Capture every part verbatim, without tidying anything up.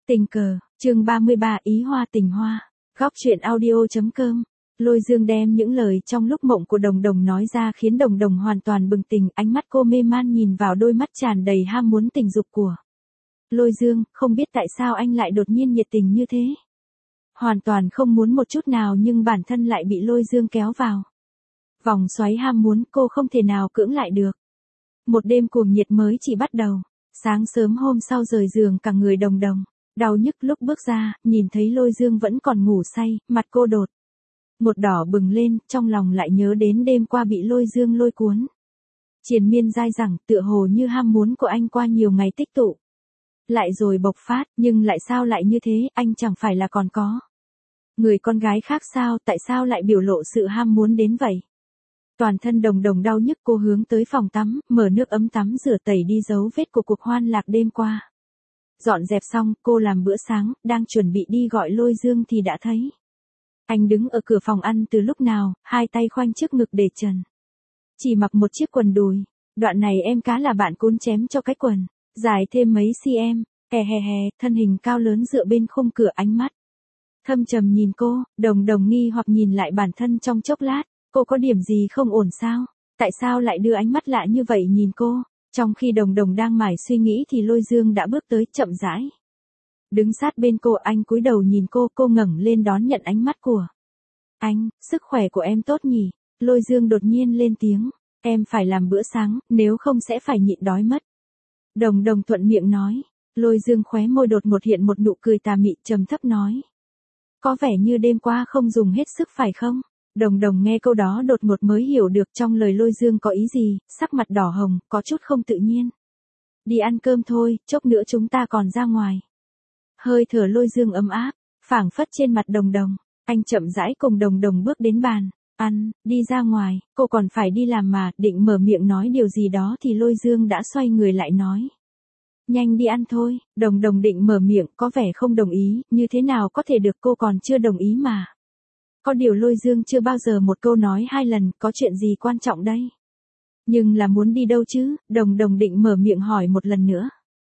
Tình cờ, chương ba mươi ba ý hoa tình hoa, góc truyện audio.com. Lôi Dương đem những lời trong lúc mộng của Đồng Đồng nói ra khiến Đồng Đồng hoàn toàn bừng tỉnh, ánh mắt cô mê man nhìn vào đôi mắt tràn đầy ham muốn tình dục của Lôi Dương, không biết tại sao anh lại đột nhiên nhiệt tình như thế. Hoàn toàn không muốn một chút nào nhưng bản thân lại bị Lôi Dương kéo vào vòng xoáy ham muốn, cô không thể nào cưỡng lại được. Một đêm cuồng nhiệt mới chỉ bắt đầu. Sáng sớm hôm sau rời giường cả người Đồng Đồng đau nhức, lúc bước ra, nhìn thấy Lôi Dương vẫn còn ngủ say, mặt cô đột một đỏ bừng lên, trong lòng lại nhớ đến đêm qua bị Lôi Dương lôi cuốn. Triền miên dai dẳng, tựa hồ như ham muốn của anh qua nhiều ngày tích tụ lại rồi bộc phát, nhưng lại sao lại như thế, anh chẳng phải là còn có người con gái khác sao, tại sao lại biểu lộ sự ham muốn đến vậy? Toàn thân Đồng Đồng đau nhức, cô hướng tới phòng tắm, mở nước ấm tắm rửa tẩy đi dấu vết của cuộc hoan lạc đêm qua. Dọn dẹp xong, cô làm bữa sáng, đang chuẩn bị đi gọi Lôi Dương thì đã thấy anh đứng ở cửa phòng ăn từ lúc nào, hai tay khoanh trước ngực để trần. Chỉ mặc một chiếc quần đùi. Đoạn này em cá là bạn cún chém cho cái quần dài thêm mấy cm, hè hè hè, thân hình cao lớn dựa bên khung cửa, ánh mắt thâm trầm nhìn cô. Đồng Đồng nghi hoặc nhìn lại bản thân trong chốc lát, cô có điểm gì không ổn sao? Tại sao lại đưa ánh mắt lạ như vậy nhìn cô? Trong khi Đồng Đồng đang mải suy nghĩ thì Lôi Dương đã bước tới, chậm rãi đứng sát bên cô, anh cúi đầu nhìn cô, cô ngẩng lên đón nhận ánh mắt của anh. Sức khỏe của em tốt nhỉ? Lôi Dương đột nhiên lên tiếng, em phải làm bữa sáng, nếu không sẽ phải nhịn đói mất. Đồng Đồng thuận miệng nói. Lôi Dương khóe môi đột ngột hiện một nụ cười tà mị, trầm thấp nói, có vẻ như đêm qua không dùng hết sức phải không? Đồng Đồng nghe câu đó đột ngột mới hiểu được trong lời Lôi Dương có ý gì, sắc mặt đỏ hồng, có chút không tự nhiên. Đi ăn cơm thôi, chốc nữa chúng ta còn ra ngoài. Hơi thở Lôi Dương ấm áp phảng phất trên mặt Đồng Đồng. Anh chậm rãi cùng Đồng Đồng bước đến bàn ăn, đi ra ngoài, cô còn phải đi làm mà. Định mở miệng nói điều gì đó thì Lôi Dương đã xoay người lại nói, nhanh đi ăn thôi. Đồng Đồng định mở miệng, có vẻ không đồng ý, như thế nào có thể được, cô còn chưa đồng ý mà. Có điều Lôi Dương chưa bao giờ một câu nói hai lần, có chuyện gì quan trọng đây? Nhưng là muốn đi đâu chứ? Đồng Đồng định mở miệng hỏi một lần nữa.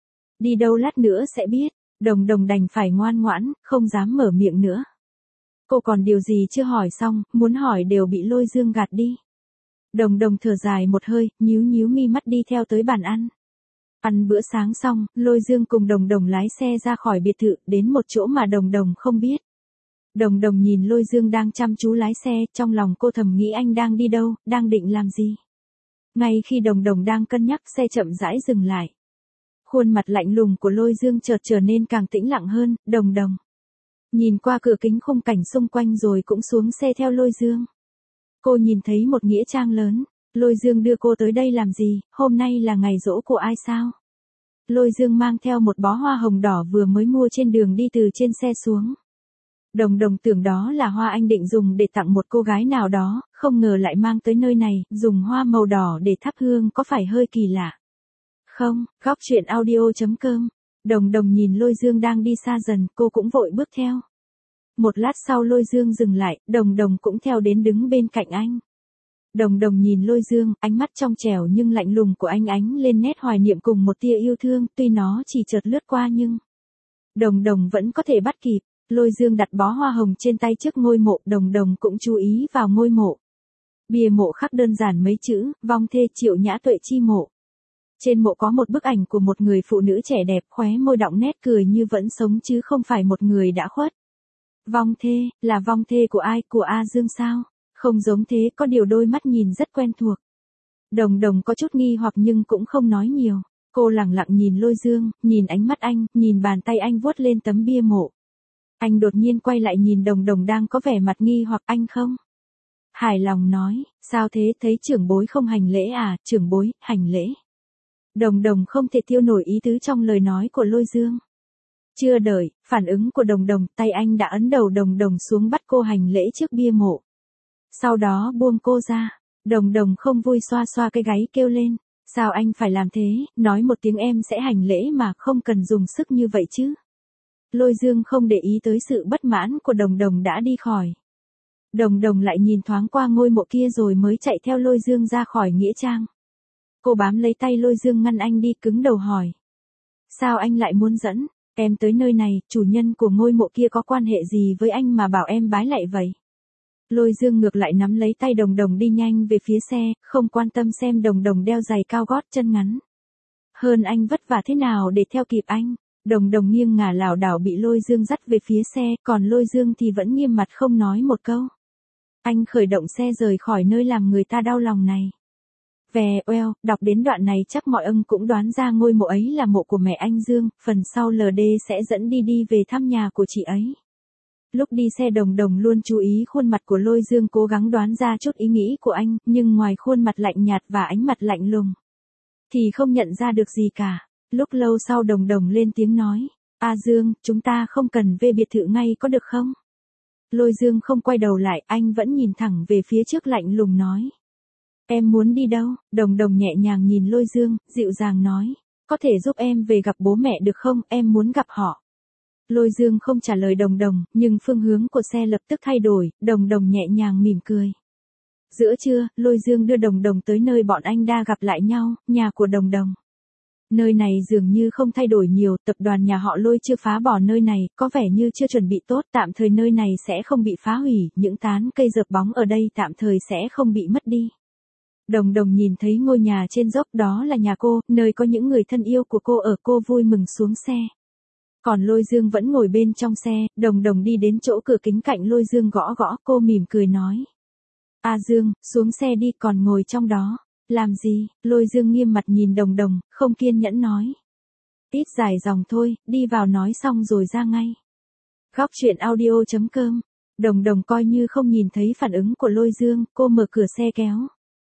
Đi đâu lát nữa sẽ biết. Đồng Đồng đành phải ngoan ngoãn, không dám mở miệng nữa. Cô còn điều gì chưa hỏi xong, muốn hỏi đều bị Lôi Dương gạt đi. Đồng Đồng thở dài một hơi, nhíu nhíu mi mắt đi theo tới bàn ăn. Ăn bữa sáng xong, Lôi Dương cùng Đồng Đồng lái xe ra khỏi biệt thự, đến một chỗ mà Đồng Đồng không biết. Đồng Đồng nhìn Lôi Dương đang chăm chú lái xe, trong lòng cô thầm nghĩ anh đang đi đâu, đang định làm gì. Ngay khi Đồng Đồng đang cân nhắc, xe chậm rãi dừng lại. Khuôn mặt lạnh lùng của Lôi Dương chợt trở nên càng tĩnh lặng hơn. Đồng Đồng nhìn qua cửa kính khung cảnh xung quanh rồi cũng xuống xe theo Lôi Dương. Cô nhìn thấy một nghĩa trang lớn. Lôi Dương đưa cô tới đây làm gì, hôm nay là ngày giỗ của ai sao? Lôi Dương mang theo một bó hoa hồng đỏ vừa mới mua trên đường đi từ trên xe xuống. Đồng Đồng tưởng đó là hoa anh định dùng để tặng một cô gái nào đó, không ngờ lại mang tới nơi này, dùng hoa màu đỏ để thắp hương, có phải hơi kỳ lạ không? Góc truyện audio.com. Đồng Đồng nhìn Lôi Dương đang đi xa dần, cô cũng vội bước theo. Một lát sau Lôi Dương dừng lại, Đồng Đồng cũng theo đến đứng bên cạnh anh. Đồng Đồng nhìn Lôi Dương, ánh mắt trong trẻo nhưng lạnh lùng của anh ánh lên nét hoài niệm cùng một tia yêu thương, tuy nó chỉ chợt lướt qua nhưng Đồng Đồng vẫn có thể bắt kịp. Lôi Dương đặt bó hoa hồng trên tay trước ngôi mộ, Đồng Đồng cũng chú ý vào ngôi mộ. Bia mộ khắc đơn giản mấy chữ, vong thê Triệu Nhã Tuệ chi mộ. Trên mộ có một bức ảnh của một người phụ nữ trẻ đẹp, khóe môi đọng nét cười như vẫn sống chứ không phải một người đã khuất. Vong thê, là vong thê của ai, của A Dương sao? Không giống thế, có điều đôi mắt nhìn rất quen thuộc. Đồng Đồng có chút nghi hoặc nhưng cũng không nói nhiều. Cô lặng lặng nhìn Lôi Dương, nhìn ánh mắt anh, nhìn bàn tay anh vuốt lên tấm bia mộ. Anh đột nhiên quay lại nhìn Đồng Đồng đang có vẻ mặt nghi hoặc, anh không hài lòng nói, sao thế, thấy trưởng bối không hành lễ à? Trưởng bối, hành lễ. Đồng Đồng không thể tiêu nổi ý tứ trong lời nói của Lôi Dương. Chưa đợi phản ứng của Đồng Đồng, tay anh đã ấn đầu Đồng Đồng xuống bắt cô hành lễ trước bia mộ. Sau đó buông cô ra. Đồng Đồng không vui xoa xoa cái gáy kêu lên, sao anh phải làm thế, nói một tiếng em sẽ hành lễ mà, không cần dùng sức như vậy chứ. Lôi Dương không để ý tới sự bất mãn của Đồng Đồng đã đi khỏi. Đồng Đồng lại nhìn thoáng qua ngôi mộ kia rồi mới chạy theo Lôi Dương ra khỏi nghĩa trang. Cô bám lấy tay Lôi Dương ngăn anh đi, cứng đầu hỏi, sao anh lại muốn dẫn Em tới nơi này, chủ nhân của ngôi mộ kia có quan hệ gì với anh mà bảo em bái lạy vậy? Lôi Dương ngược lại nắm lấy tay Đồng Đồng đi nhanh về phía xe, không quan tâm xem Đồng Đồng đeo giày cao gót chân ngắn. Hơn anh vất vả thế nào để theo kịp anh. Đồng Đồng nghiêng ngả lảo đảo bị Lôi Dương dắt về phía xe, còn Lôi Dương thì vẫn nghiêm mặt không nói một câu. Anh khởi động xe rời khỏi nơi làm người ta đau lòng này. Vè oeo, đọc đến đoạn này chắc mọi ông cũng đoán ra ngôi mộ ấy là mộ của mẹ anh Dương, phần sau lờ đê sẽ dẫn đi đi về thăm nhà của chị ấy. Lúc đi xe Đồng Đồng luôn chú ý khuôn mặt của Lôi Dương, cố gắng đoán ra chút ý nghĩ của anh, nhưng ngoài khuôn mặt lạnh nhạt và ánh mặt lạnh lùng, thì không nhận ra được gì cả. Lúc lâu sau Đồng Đồng lên tiếng nói, A Dương, chúng ta không cần về biệt thự ngay có được không? Lôi Dương không quay đầu lại, anh vẫn nhìn thẳng về phía trước lạnh lùng nói. Em muốn đi đâu? Đồng Đồng nhẹ nhàng nhìn Lôi Dương, dịu dàng nói. Có thể giúp em về gặp bố mẹ được không? Em muốn gặp họ. Lôi Dương không trả lời Đồng Đồng, nhưng phương hướng của xe lập tức thay đổi, Đồng Đồng nhẹ nhàng mỉm cười. Giữa trưa, Lôi Dương đưa Đồng Đồng tới nơi bọn anh đã gặp lại nhau, nhà của Đồng Đồng. Nơi này dường như không thay đổi nhiều, tập đoàn nhà họ Lôi chưa phá bỏ nơi này, có vẻ như chưa chuẩn bị tốt, tạm thời nơi này sẽ không bị phá hủy, những tán cây dợp bóng ở đây tạm thời sẽ không bị mất đi. Đồng Đồng nhìn thấy ngôi nhà trên dốc, đó là nhà cô, nơi có những người thân yêu của cô ở, cô vui mừng xuống xe. Còn Lôi Dương vẫn ngồi bên trong xe, Đồng Đồng đi đến chỗ cửa kính cạnh Lôi Dương gõ gõ, cô mỉm cười nói. A Dương, xuống xe đi, còn ngồi trong đó. Làm gì? Lôi Dương nghiêm mặt nhìn Đồng Đồng, không kiên nhẫn nói. Ít dài dòng thôi, đi vào nói xong rồi ra ngay. Góc truyện audio chấm com. Đồng Đồng coi như không nhìn thấy phản ứng của Lôi Dương, cô mở cửa xe kéo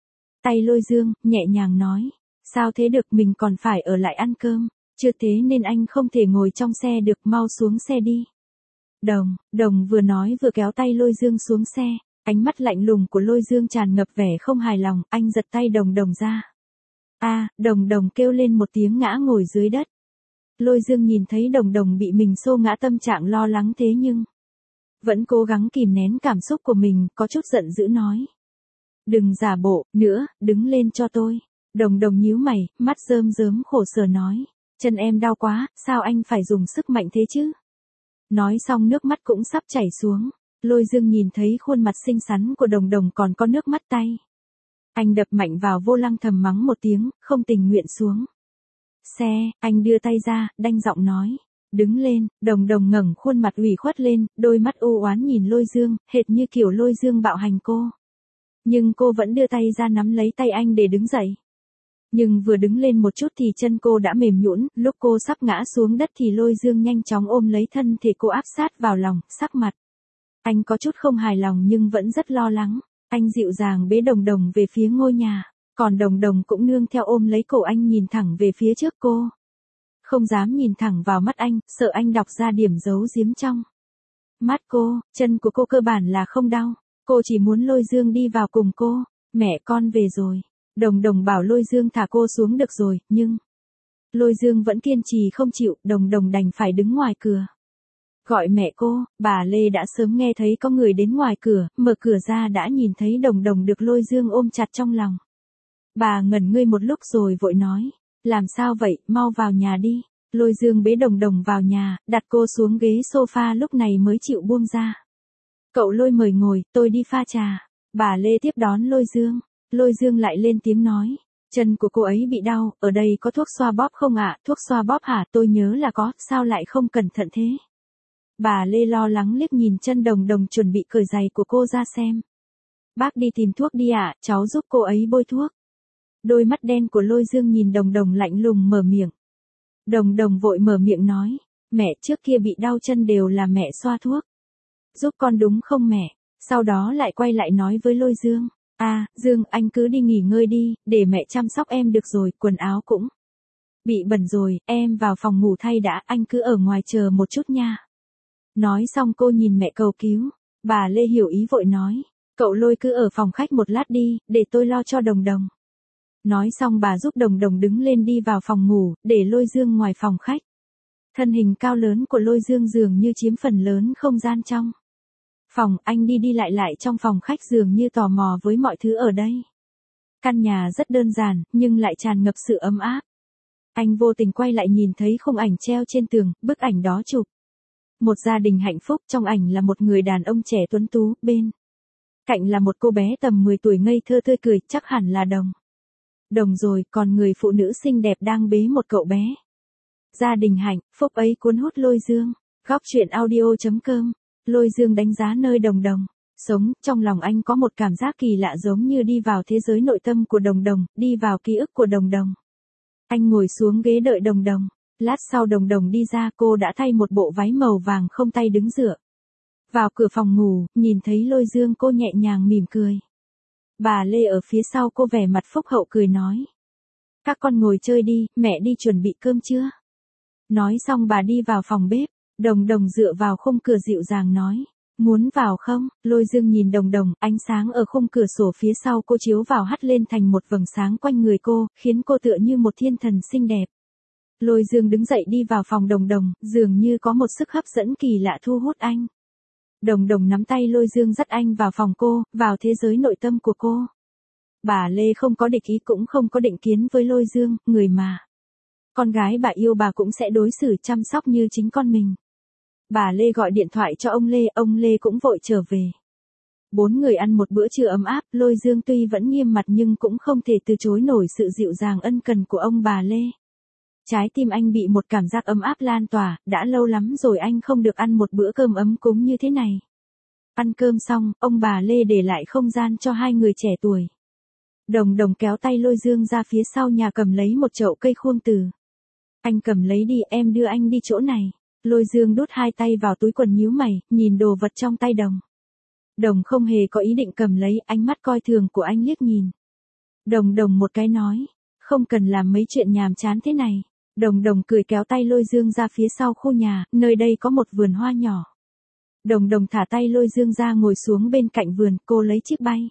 tay Lôi Dương, nhẹ nhàng nói. Sao thế được, mình còn phải ở lại ăn cơm. Chưa thế nên anh không thể ngồi trong xe được, mau xuống xe đi. Đồng, Đồng vừa nói vừa kéo tay Lôi Dương xuống xe. Ánh mắt lạnh lùng của Lôi Dương tràn ngập vẻ không hài lòng, anh giật tay Đồng Đồng ra. A, à, Đồng Đồng kêu lên một tiếng ngã ngồi dưới đất. Lôi Dương nhìn thấy Đồng Đồng bị mình xô ngã, tâm trạng lo lắng thế nhưng vẫn cố gắng kìm nén cảm xúc của mình, có chút giận dữ nói. Đừng giả bộ nữa, đứng lên cho tôi. Đồng Đồng nhíu mày, mắt rơm rớm khổ sở nói. Chân em đau quá, sao anh phải dùng sức mạnh thế chứ? Nói xong nước mắt cũng sắp chảy xuống. Lôi Dương nhìn thấy khuôn mặt xinh xắn của Đồng Đồng còn có nước mắt tay. Anh đập mạnh vào vô lăng, thầm mắng một tiếng, không tình nguyện xuống xe, anh đưa tay ra, đanh giọng nói. Đứng lên. Đồng Đồng ngẩng khuôn mặt ủy khuất lên, đôi mắt u oán nhìn Lôi Dương, hệt như kiểu Lôi Dương bạo hành cô. Nhưng cô vẫn đưa tay ra nắm lấy tay anh để đứng dậy. Nhưng vừa đứng lên một chút thì chân cô đã mềm nhũn, lúc cô sắp ngã xuống đất thì Lôi Dương nhanh chóng ôm lấy thân thể cô, áp sát vào lòng, sắc mặt anh có chút không hài lòng nhưng vẫn rất lo lắng. Anh dịu dàng bế Đồng Đồng về phía ngôi nhà, còn Đồng Đồng cũng nương theo ôm lấy cổ anh, nhìn thẳng về phía trước cô. Không dám nhìn thẳng vào mắt anh, sợ anh đọc ra điểm giấu giếm trong mắt cô. Chân của cô cơ bản là không đau, cô chỉ muốn Lôi Dương đi vào cùng cô. Mẹ con về rồi. Đồng Đồng bảo Lôi Dương thả cô xuống được rồi, nhưng Lôi Dương vẫn kiên trì không chịu, Đồng Đồng đành phải đứng ngoài cửa. Gọi mẹ cô, bà Lê đã sớm nghe thấy có người đến ngoài cửa, mở cửa ra đã nhìn thấy Đồng Đồng được Lôi Dương ôm chặt trong lòng. Bà ngẩn ngơi một lúc rồi vội nói, làm sao vậy, mau vào nhà đi. Lôi Dương bế Đồng Đồng vào nhà, đặt cô xuống ghế sofa, lúc này mới chịu buông ra. Cậu Lôi mời ngồi, tôi đi pha trà. Bà Lê tiếp đón Lôi Dương. Lôi Dương lại lên tiếng nói, chân của cô ấy bị đau, ở đây có thuốc xoa bóp không ạ? À? Thuốc xoa bóp hả? Tôi nhớ là có, sao lại không cẩn thận thế? Bà Lê lo lắng liếc nhìn chân Đồng Đồng chuẩn bị cởi giày của cô ra xem. Bác đi tìm thuốc đi ạ, à, cháu giúp cô ấy bôi thuốc. Đôi mắt đen của Lôi Dương nhìn Đồng Đồng lạnh lùng mở miệng. Đồng Đồng vội mở miệng nói, mẹ, trước kia bị đau chân đều là mẹ xoa thuốc. Giúp con đúng không mẹ? Sau đó lại quay lại nói với Lôi Dương. À, Dương, anh cứ đi nghỉ ngơi đi, để mẹ chăm sóc em được rồi, quần áo cũng bị bẩn rồi, em vào phòng ngủ thay đã, anh cứ ở ngoài chờ một chút nha. Nói xong cô nhìn mẹ cầu cứu. Bà Lê hiểu ý vội nói, cậu Lôi cứ ở phòng khách một lát đi, để tôi lo cho Đồng Đồng. Nói xong bà giúp Đồng Đồng đứng lên đi vào phòng ngủ, để Lôi Dương ngoài phòng khách. Thân hình cao lớn của Lôi Dương dường như chiếm phần lớn không gian trong phòng, anh đi đi lại lại trong phòng khách dường như tò mò với mọi thứ ở đây. Căn nhà rất đơn giản, nhưng lại tràn ngập sự ấm áp. Anh vô tình quay lại nhìn thấy khung ảnh treo trên tường, bức ảnh đó chụp một gia đình hạnh phúc, trong ảnh là một người đàn ông trẻ tuấn tú, bên cạnh là một cô bé tầm mười tuổi ngây thơ tươi cười, chắc hẳn là Đồng. Đồng rồi, còn người phụ nữ xinh đẹp đang bế một cậu bé. Gia đình hạnh phúc ấy cuốn hút Lôi Dương. Góc truyện audio.com. Lôi Dương đánh giá nơi Đồng Đồng sống, trong lòng anh có một cảm giác kỳ lạ giống như đi vào thế giới nội tâm của Đồng Đồng, đi vào ký ức của Đồng Đồng. Anh ngồi xuống ghế đợi Đồng Đồng. Lát sau Đồng Đồng đi ra, cô đã thay một bộ váy màu vàng không tay đứng dựa vào cửa phòng ngủ, nhìn thấy Lôi Dương cô nhẹ nhàng mỉm cười. Bà Lê ở phía sau cô vẻ mặt phúc hậu cười nói. Các con ngồi chơi đi, mẹ đi chuẩn bị cơm chưa? Nói xong bà đi vào phòng bếp, Đồng Đồng dựa vào khung cửa dịu dàng nói. Muốn vào không? Lôi Dương nhìn Đồng Đồng, ánh sáng ở khung cửa sổ phía sau cô chiếu vào hắt lên thành một vầng sáng quanh người cô, khiến cô tựa như một thiên thần xinh đẹp. Lôi Dương đứng dậy đi vào phòng Đồng Đồng, dường như có một sức hấp dẫn kỳ lạ thu hút anh. Đồng Đồng nắm tay Lôi Dương dắt anh vào phòng cô, vào thế giới nội tâm của cô. Bà Lê không có địch ý cũng không có định kiến với Lôi Dương, người mà con gái bà yêu bà cũng sẽ đối xử chăm sóc như chính con mình. Bà Lê gọi điện thoại cho ông Lê, ông Lê cũng vội trở về. Bốn người ăn một bữa trưa ấm áp, Lôi Dương tuy vẫn nghiêm mặt nhưng cũng không thể từ chối nổi sự dịu dàng ân cần của ông bà Lê. Trái tim anh bị một cảm giác ấm áp lan tỏa, đã lâu lắm rồi anh không được ăn một bữa cơm ấm cúng như thế này. Ăn cơm xong, ông bà Lê để lại không gian cho hai người trẻ tuổi. Đồng Đồng kéo tay Lôi Dương ra phía sau nhà cầm lấy một chậu cây khuông từ. Anh cầm lấy đi, em đưa anh đi chỗ này. Lôi Dương đút hai tay vào túi quần nhíu mày, nhìn đồ vật trong tay Đồng. Đồng không hề có ý định cầm lấy, ánh mắt coi thường của anh liếc nhìn. Đồng Đồng một cái nói, không cần làm mấy chuyện nhàm chán thế này. Đồng Đồng cười kéo tay Lôi Dương ra phía sau khu nhà, nơi đây có một vườn hoa nhỏ. Đồng Đồng thả tay Lôi Dương ra ngồi xuống bên cạnh vườn, cô lấy chiếc bay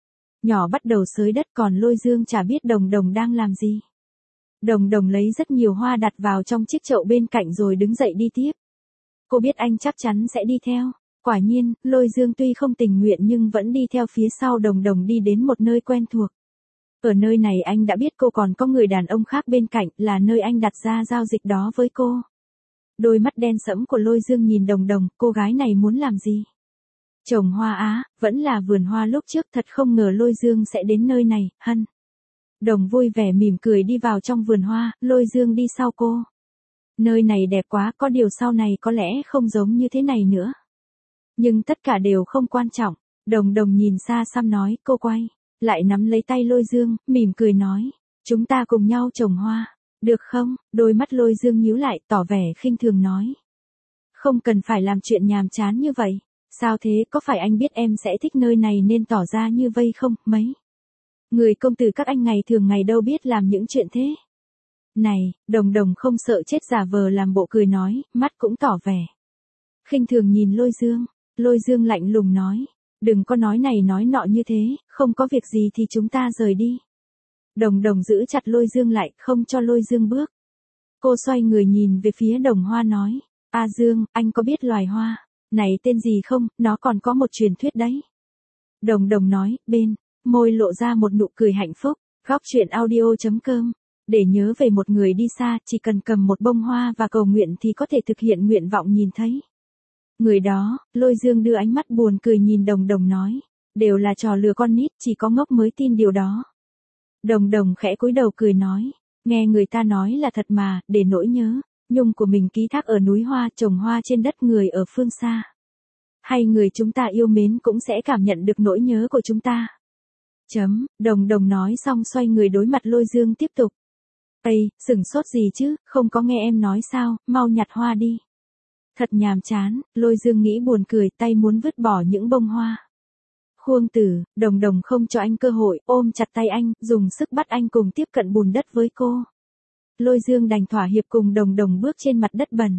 nhỏ bắt đầu xới đất, còn Lôi Dương chả biết Đồng Đồng đang làm gì. Đồng Đồng lấy rất nhiều hoa đặt vào trong chiếc chậu bên cạnh rồi đứng dậy đi tiếp. Cô biết anh chắc chắn sẽ đi theo. Quả nhiên, Lôi Dương tuy không tình nguyện nhưng vẫn đi theo phía sau Đồng Đồng đi đến một nơi quen thuộc. Ở nơi này anh đã biết cô còn có người đàn ông khác bên cạnh, là nơi anh đặt ra giao dịch đó với cô. Đôi mắt đen sẫm của Lôi Dương nhìn Đồng Đồng, cô gái này muốn làm gì? Trồng hoa á, vẫn là vườn hoa lúc trước, thật không ngờ Lôi Dương sẽ đến nơi này, hân. Đồng vui vẻ mỉm cười đi vào trong vườn hoa, Lôi Dương đi sau cô. Nơi này đẹp quá, có điều sau này có lẽ không giống như thế này nữa. Nhưng tất cả đều không quan trọng. Đồng Đồng nhìn xa xăm nói, cô quay lại nắm lấy tay Lôi Dương, mỉm cười nói, chúng ta cùng nhau trồng hoa, được không? Đôi mắt Lôi Dương nhíu lại, tỏ vẻ khinh thường nói. Không cần phải làm chuyện nhàm chán như vậy. Sao thế, có phải anh biết em sẽ thích nơi này nên tỏ ra như vây không? Mấy người công tử các anh ngày thường ngày đâu biết làm những chuyện thế. Này, Đồng Đồng không sợ chết giả vờ làm bộ cười nói, mắt cũng tỏ vẻ khinh thường nhìn Lôi Dương. Lôi Dương lạnh lùng nói, đừng có nói này nói nọ như thế, không có việc gì thì chúng ta rời đi. Đồng Đồng giữ chặt Lôi Dương lại, không cho Lôi Dương bước. Cô xoay người nhìn về phía Đồng Hoa nói, A Dương, anh có biết loài hoa này tên gì không, nó còn có một truyền thuyết đấy. Đồng Đồng nói, bên môi lộ ra một nụ cười hạnh phúc. Góc truyện audio.com. Để nhớ về một người đi xa, chỉ cần cầm một bông hoa và cầu nguyện thì có thể thực hiện nguyện vọng nhìn thấy người đó. Lôi Dương đưa ánh mắt buồn cười nhìn Đồng Đồng nói, đều là trò lừa con nít, chỉ có ngốc mới tin điều đó. Đồng Đồng khẽ cúi đầu cười nói, nghe người ta nói là thật mà, để nỗi nhớ nhung của mình ký thác ở núi hoa, trồng hoa trên đất người ở phương xa. Hay người chúng ta yêu mến cũng sẽ cảm nhận được nỗi nhớ của chúng ta. Chấm, Đồng Đồng nói xong xoay người đối mặt Lôi Dương tiếp tục. Ây, sửng sốt gì chứ, không có nghe em nói sao, mau nhặt hoa đi. Thật nhàm chán, Lôi Dương nghĩ buồn cười, tay muốn vứt bỏ những bông hoa. Khuông tử, Đồng Đồng không cho anh cơ hội, ôm chặt tay anh, dùng sức bắt anh cùng tiếp cận bùn đất với cô. Lôi Dương đành thỏa hiệp cùng Đồng Đồng bước trên mặt đất bẩn.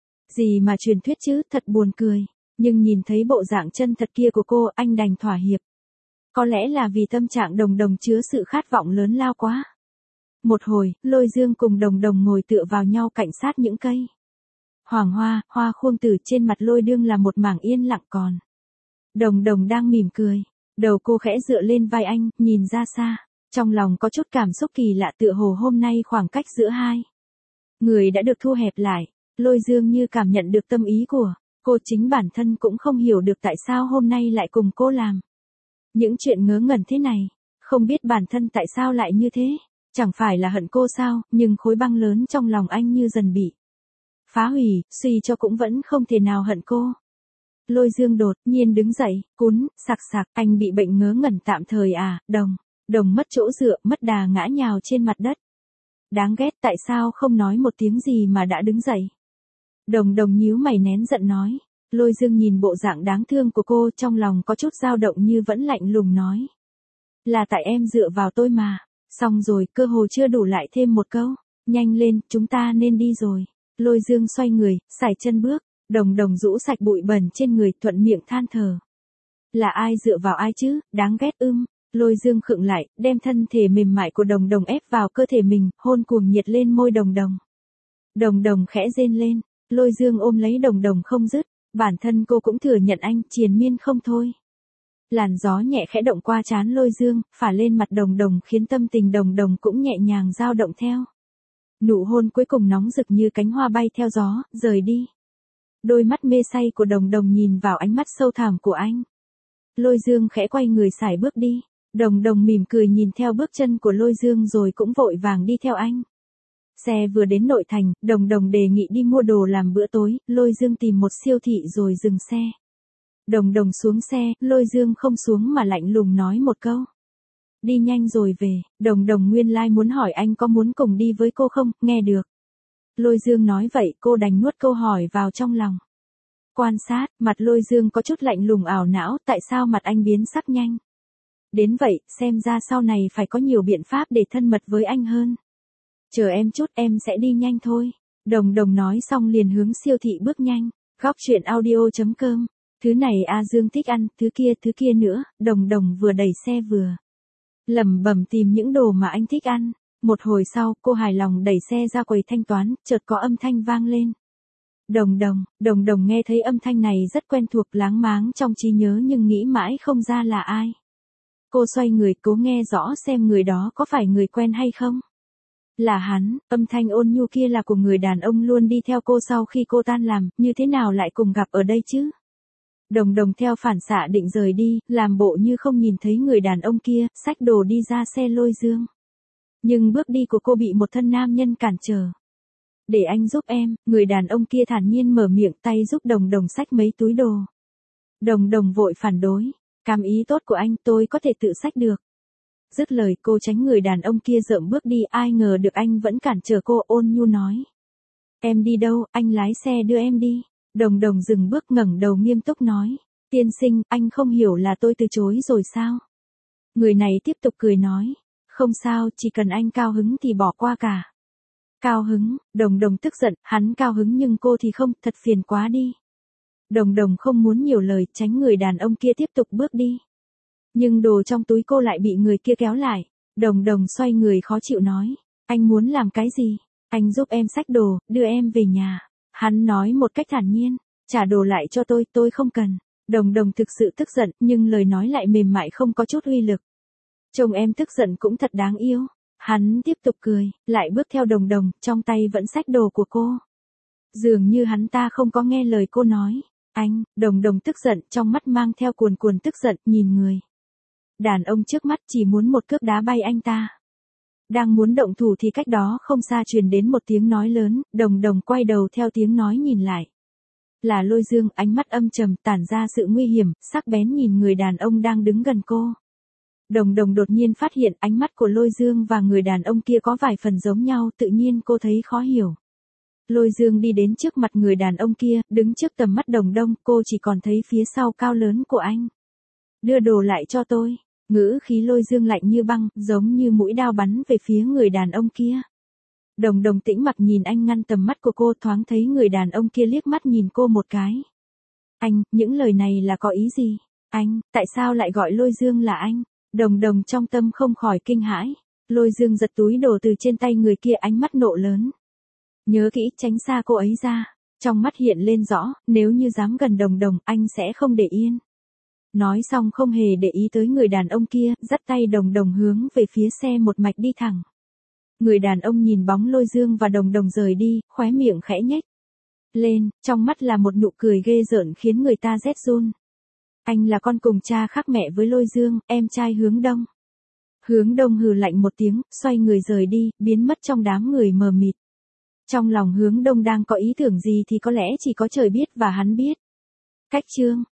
Gì mà truyền thuyết chứ, thật buồn cười. Nhưng nhìn thấy bộ dạng chân thật kia của cô, anh đành thỏa hiệp. Có lẽ là vì tâm trạng Đồng Đồng chứa sự khát vọng lớn lao quá. Một hồi, Lôi Dương cùng Đồng Đồng ngồi tựa vào nhau cạnh sát những cây hoàng hoa, hoa khuông tử, trên mặt Lôi Dương là một mảng yên lặng, còn Đồng Đồng đang mỉm cười. Đầu cô khẽ dựa lên vai anh, nhìn ra xa. Trong lòng có chút cảm xúc kỳ lạ tựa hồ hôm nay khoảng cách giữa hai người đã được thu hẹp lại. Lôi Dương như cảm nhận được tâm ý của cô, chính bản thân cũng không hiểu được tại sao hôm nay lại cùng cô làm những chuyện ngớ ngẩn thế này. Không biết bản thân tại sao lại như thế. Chẳng phải là hận cô sao, nhưng khối băng lớn trong lòng anh như dần bị phá hủy, suy cho cũng vẫn không thể nào hận cô. Lôi Dương đột nhiên đứng dậy, cún, sặc sặc, anh bị bệnh ngớ ngẩn tạm thời à, đồng, đồng mất chỗ dựa, mất đà ngã nhào trên mặt đất. Đáng ghét, tại sao không nói một tiếng gì mà đã đứng dậy. Đồng đồng nhíu mày nén giận nói. Lôi Dương nhìn bộ dạng đáng thương của cô, trong lòng có chút dao động như vẫn lạnh lùng nói. Là tại em dựa vào tôi mà. Xong rồi, cơ hồ chưa đủ lại thêm một câu. Nhanh lên, chúng ta nên đi rồi. Lôi Dương xoay người, sải chân bước. Đồng đồng rũ sạch bụi bẩn trên người, thuận miệng than thở. Là ai dựa vào ai chứ, đáng ghét ưm. Lôi Dương khựng lại, đem thân thể mềm mại của đồng đồng ép vào cơ thể mình, hôn cuồng nhiệt lên môi đồng đồng. Đồng đồng khẽ rên lên. Lôi Dương ôm lấy đồng đồng không dứt. Bản thân cô cũng thừa nhận anh triền miên không thôi. Làn gió nhẹ khẽ động qua trán Lôi Dương, phả lên mặt đồng đồng khiến tâm tình đồng đồng cũng nhẹ nhàng dao động theo. Nụ hôn cuối cùng nóng rực như cánh hoa bay theo gió, rời đi. Đôi mắt mê say của đồng đồng nhìn vào ánh mắt sâu thẳm của anh. Lôi Dương khẽ quay người sải bước đi. Đồng đồng mỉm cười nhìn theo bước chân của Lôi Dương rồi cũng vội vàng đi theo anh. Xe vừa đến nội thành, đồng đồng đề nghị đi mua đồ làm bữa tối, Lôi Dương tìm một siêu thị rồi dừng xe. Đồng đồng xuống xe, Lôi Dương không xuống mà lạnh lùng nói một câu. Đi nhanh rồi về, đồng đồng nguyên lai like muốn hỏi anh có muốn cùng đi với cô không, nghe được. Lôi Dương nói vậy cô đành nuốt câu hỏi vào trong lòng. Quan sát, mặt Lôi Dương có chút lạnh lùng ảo não, tại sao mặt anh biến sắc nhanh. Đến vậy, xem ra sau này phải có nhiều biện pháp để thân mật với anh hơn. Chờ em chút, em sẽ đi nhanh thôi. Đồng đồng nói xong liền hướng siêu thị bước nhanh. Góc truyện audio chấm com. Thứ này A Dương thích ăn, thứ kia thứ kia nữa. Đồng đồng vừa đẩy xe vừa lẩm bẩm tìm những đồ mà anh thích ăn. Một hồi sau, cô hài lòng đẩy xe ra quầy thanh toán, chợt có âm thanh vang lên. Đồng đồng, đồng đồng nghe thấy âm thanh này rất quen thuộc, láng máng trong trí nhớ nhưng nghĩ mãi không ra là ai. Cô xoay người cố nghe rõ xem người đó có phải người quen hay không. Là hắn, âm thanh ôn nhu kia là của người đàn ông luôn đi theo cô sau khi cô tan làm, như thế nào lại cùng gặp ở đây chứ? Đồng đồng theo phản xạ định rời đi, làm bộ như không nhìn thấy người đàn ông kia, xách đồ đi ra xe Lôi Dương. Nhưng bước đi của cô bị một thân nam nhân cản trở. Để anh giúp em, người đàn ông kia thản nhiên mở miệng, tay giúp đồng đồng xách mấy túi đồ. Đồng đồng vội phản đối, cam ý tốt của anh tôi có thể tự xách được. Dứt lời cô tránh người đàn ông kia rợm bước đi, ai ngờ được anh vẫn cản trở cô, ôn nhu nói. Em đi đâu, anh lái xe đưa em đi. Đồng đồng dừng bước ngẩng đầu nghiêm túc nói. Tiên sinh, anh không hiểu là tôi từ chối rồi sao? Người này tiếp tục cười nói. Không sao, chỉ cần anh cao hứng thì bỏ qua cả. Cao hứng, đồng đồng tức giận, hắn cao hứng nhưng cô thì không, thật phiền quá đi. Đồng đồng không muốn nhiều lời, tránh người đàn ông kia tiếp tục bước đi. Nhưng đồ trong túi cô lại bị người kia kéo lại. Đồng đồng xoay người khó chịu nói. Anh muốn làm cái gì? Anh giúp em xách đồ, đưa em về nhà. Hắn nói một cách thản nhiên. Trả đồ lại cho tôi, tôi không cần. Đồng đồng thực sự tức giận, nhưng lời nói lại mềm mại không có chút uy lực. Chồng em tức giận cũng thật đáng yêu. Hắn tiếp tục cười, lại bước theo đồng đồng, trong tay vẫn xách đồ của cô. Dường như hắn ta không có nghe lời cô nói. Anh, đồng đồng tức giận, trong mắt mang theo cuồn cuồn tức giận, nhìn người đàn ông trước mắt chỉ muốn một cước đá bay anh ta. Đang muốn động thủ thì cách đó không xa truyền đến một tiếng nói lớn, đồng đồng quay đầu theo tiếng nói nhìn lại. Là Lôi Dương, ánh mắt âm trầm, tản ra sự nguy hiểm, sắc bén nhìn người đàn ông đang đứng gần cô. Đồng đồng đột nhiên phát hiện ánh mắt của Lôi Dương và người đàn ông kia có vài phần giống nhau, tự nhiên cô thấy khó hiểu. Lôi Dương đi đến trước mặt người đàn ông kia, đứng trước tầm mắt đồng đông, cô chỉ còn thấy phía sau cao lớn của anh. Đưa đồ lại cho tôi. Ngữ khí Lôi Dương lạnh như băng, giống như mũi đao bắn về phía người đàn ông kia. Đồng đồng tĩnh mặc nhìn anh ngăn tầm mắt của cô, thoáng thấy người đàn ông kia liếc mắt nhìn cô một cái. Anh, những lời này là có ý gì? Anh, tại sao lại gọi Lôi Dương là anh? Đồng đồng trong tâm không khỏi kinh hãi. Lôi Dương giật túi đồ từ trên tay người kia, ánh mắt nộ lớn. Nhớ kỹ, tránh xa cô ấy ra. Trong mắt hiện lên rõ, nếu như dám gần đồng đồng, anh sẽ không để yên. Nói xong không hề để ý tới người đàn ông kia, dắt tay Đồng Đồng hướng về phía xe một mạch đi thẳng. Người đàn ông nhìn bóng Lôi Dương và Đồng Đồng rời đi, khóe miệng khẽ nhếch lên, trong mắt là một nụ cười ghê rợn khiến người ta rét run. Anh là con cùng cha khác mẹ với Lôi Dương, em trai Hướng Đông. Hướng Đông hừ lạnh một tiếng, xoay người rời đi, biến mất trong đám người mờ mịt. Trong lòng Hướng Đông đang có ý tưởng gì thì có lẽ chỉ có trời biết và hắn biết. Cách chương